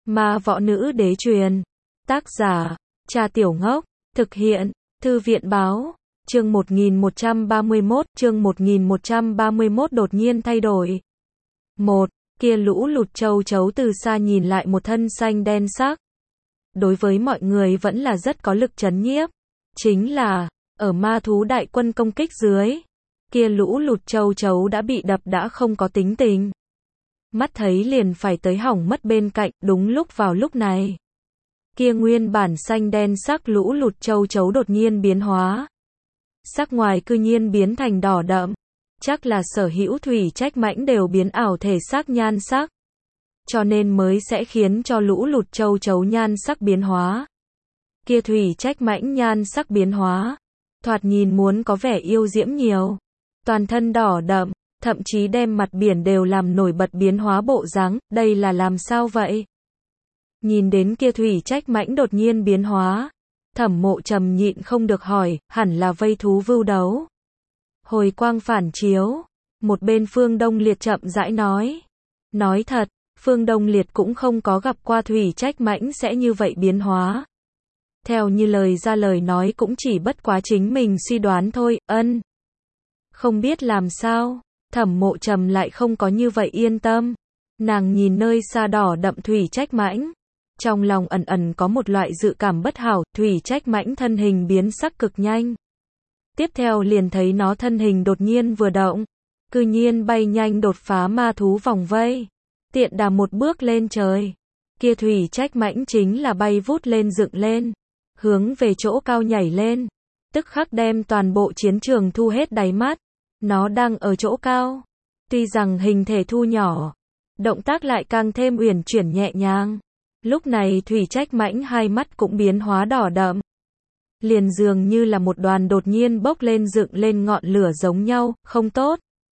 Ma võ nữ đế truyền. Tác giả, Cha Tiểu Ngốc. Thực hiện, Thư viện báo. Chương 1131 đột nhiên thay đổi. 1. Kia lũ lụt châu chấu từ xa nhìn lại một thân xanh đen sắc. Đối với mọi người vẫn là rất có lực trấn nhiếp. Chính là, ở ma thú đại quân công kích dưới, kia lũ lụt châu chấu đã bị đập đã không có tính tình. Mắt thấy liền phải tới hỏng mất bên cạnh, đúng lúc vào lúc này. Kia nguyên bản xanh đen sắc lũ lụt châu chấu đột nhiên biến hóa. Sắc ngoài cư nhiên biến thành đỏ đậm. Chắc là sở hữu thủy trách mãnh đều biến ảo thể xác nhan sắc. Cho nên mới sẽ khiến cho lũ lụt châu chấu nhan sắc biến hóa. Kia thủy trách mãnh nhan sắc biến hóa. Thoạt nhìn muốn có vẻ yêu diễm nhiều. Toàn thân đỏ đậm, thậm chí đem mặt biển đều làm nổi bật biến hóa bộ dáng, đây là làm sao vậy? Nhìn đến kia thủy trách mãnh đột nhiên biến hóa. Thẩm Mộ Trầm nhịn không được hỏi, hẳn là vây thú vưu đấu. Hồi quang phản chiếu, một bên Phương Đông Liệt chậm rãi nói. Nói thật, Phương Đông Liệt cũng không có gặp qua thủy trách mãnh sẽ như vậy biến hóa. Theo như lời ra lời nói cũng chỉ bất quá chính mình suy đoán thôi, ân. Không biết làm sao, Thẩm Mộ Trầm lại không có như vậy yên tâm. Nàng nhìn nơi xa đỏ đậm thủy trách mãnh. Trong lòng ẩn ẩn có một loại dự cảm bất hảo, thủy trách mãnh thân hình biến sắc cực nhanh. Tiếp theo liền thấy nó thân hình đột nhiên vừa động, cư nhiên bay nhanh đột phá ma thú vòng vây, tiện đà một bước lên trời. Kia thủy trách mãnh chính là bay vút lên dựng lên, hướng về chỗ cao nhảy lên, tức khắc đem toàn bộ chiến trường thu hết đáy mắt. Nó đang ở chỗ cao, tuy rằng hình thể thu nhỏ, động tác lại càng thêm uyển chuyển nhẹ nhàng. Lúc này thủy trách mãnh hai mắt cũng biến hóa đỏ đậm. Liền dường như là một đoàn đột nhiên bốc lên dựng lên ngọn lửa giống nhau, không tốt.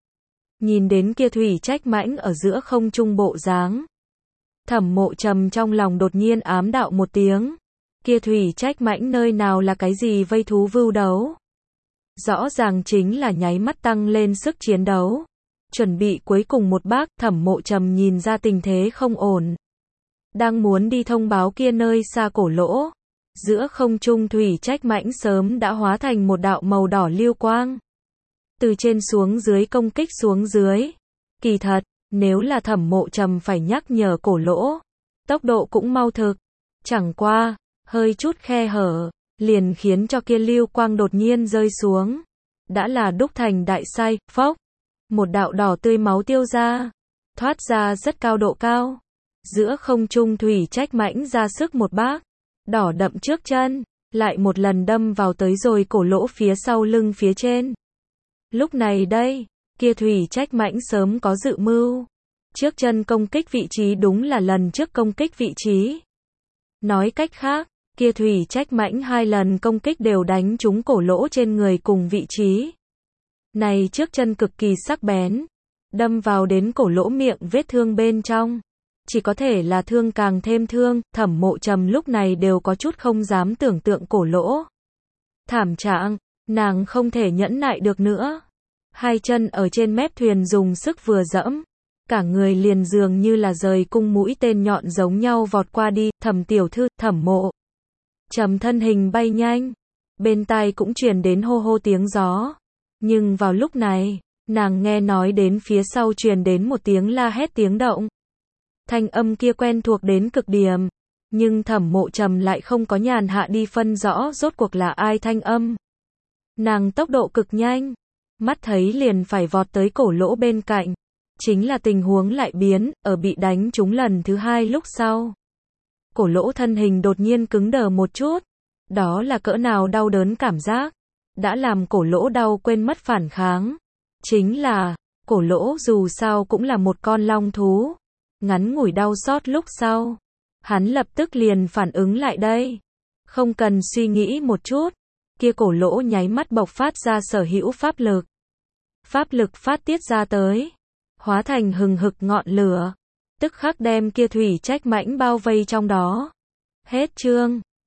Nhìn đến kia thủy trách mãnh ở giữa không trung bộ dáng. Thẩm Mộ Trầm trong lòng đột nhiên ám đạo một tiếng. Kia thủy trách mãnh nơi nào là cái gì vây thú vưu đấu. Rõ ràng chính là nháy mắt tăng lên sức chiến đấu. Chuẩn bị cuối cùng một bác, Thẩm Mộ Trầm nhìn ra tình thế không ổn. Đang muốn đi thông báo kia nơi xa cổ lỗ. Giữa không trung thủy trách mãnh sớm đã hóa thành một đạo màu đỏ lưu quang. Từ trên xuống dưới công kích xuống dưới. Kỳ thật, nếu là Thẩm Mộ Trầm phải nhắc nhở cổ lỗ. Tốc độ cũng mau thực. Chẳng qua, hơi chút khe hở, liền khiến cho kia lưu quang đột nhiên rơi xuống. Đã là đúc thành đại sai, phốc. Một đạo đỏ tươi máu tiêu ra. Thoát ra rất cao độ cao. Giữa không trung thủy trách mãnh ra sức một bác. Đỏ đậm trước chân, lại một lần đâm vào tới rồi cổ lỗ phía sau lưng phía trên. Lúc này đây, kia thủy trách mãnh sớm có dự mưu. Trước chân công kích vị trí đúng là lần trước công kích vị trí. Nói cách khác, kia thủy trách mãnh hai lần công kích đều đánh trúng cổ lỗ trên người cùng vị trí. Này trước chân cực kỳ sắc bén, đâm vào đến cổ lỗ miệng vết thương bên trong. Chỉ có thể là thương càng thêm thương, Thẩm Mộ Trầm lúc này đều có chút không dám tưởng tượng cổ lỗ. Thảm trạng, nàng không thể nhẫn nại được nữa. Hai chân ở trên mép thuyền dùng sức vừa dẫm. Cả người liền dường như là rời cung mũi tên nhọn giống nhau vọt qua đi, Thẩm tiểu thư, Thẩm Mộ Trầm thân hình bay nhanh. Bên tai cũng truyền đến hô hô tiếng gió. Nhưng vào lúc này, nàng nghe nói đến phía sau truyền đến một tiếng la hét tiếng động. Thanh âm kia quen thuộc đến cực điểm, nhưng Thẩm Mộ Trầm lại không có nhàn hạ đi phân rõ rốt cuộc là ai thanh âm. Nàng tốc độ cực nhanh, mắt thấy liền phải vọt tới cổ lỗ bên cạnh. Chính là tình huống lại biến, ở bị đánh trúng lần thứ hai lúc sau. Cổ lỗ thân hình đột nhiên cứng đờ một chút. Đó là cỡ nào đau đớn cảm giác. Đã làm cổ lỗ đau quên mất phản kháng. Chính là, cổ lỗ dù sao cũng là một con long thú. Ngắn ngủi đau xót lúc sau. Hắn lập tức liền phản ứng lại đây. Không cần suy nghĩ một chút. Kia cổ lỗ nháy mắt bộc phát ra sở hữu pháp lực. Pháp lực phát tiết ra tới. Hóa thành hừng hực ngọn lửa. Tức khắc đem kia thủy trách mãnh bao vây trong đó. Hết chương.